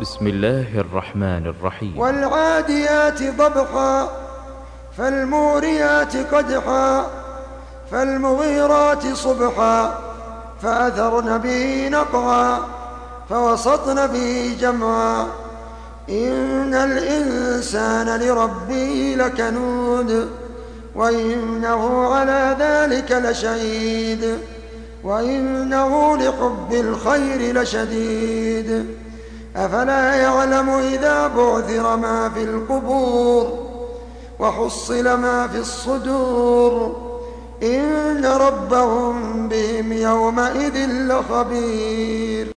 بسم الله الرحمن الرحيم. والعاديات ضبحا فالموريات قدحا فالمغيرات صبحا فأثرن به نقعا فوسطن به جمعا إن الإنسان لربه لكنود وإنه على ذلك لشهيد وإنه لحب الخير لشديد أفلا يعلم إذا بعثر ما في القبور وحصل ما في الصدور إن ربهم بهم يومئذ لخبير.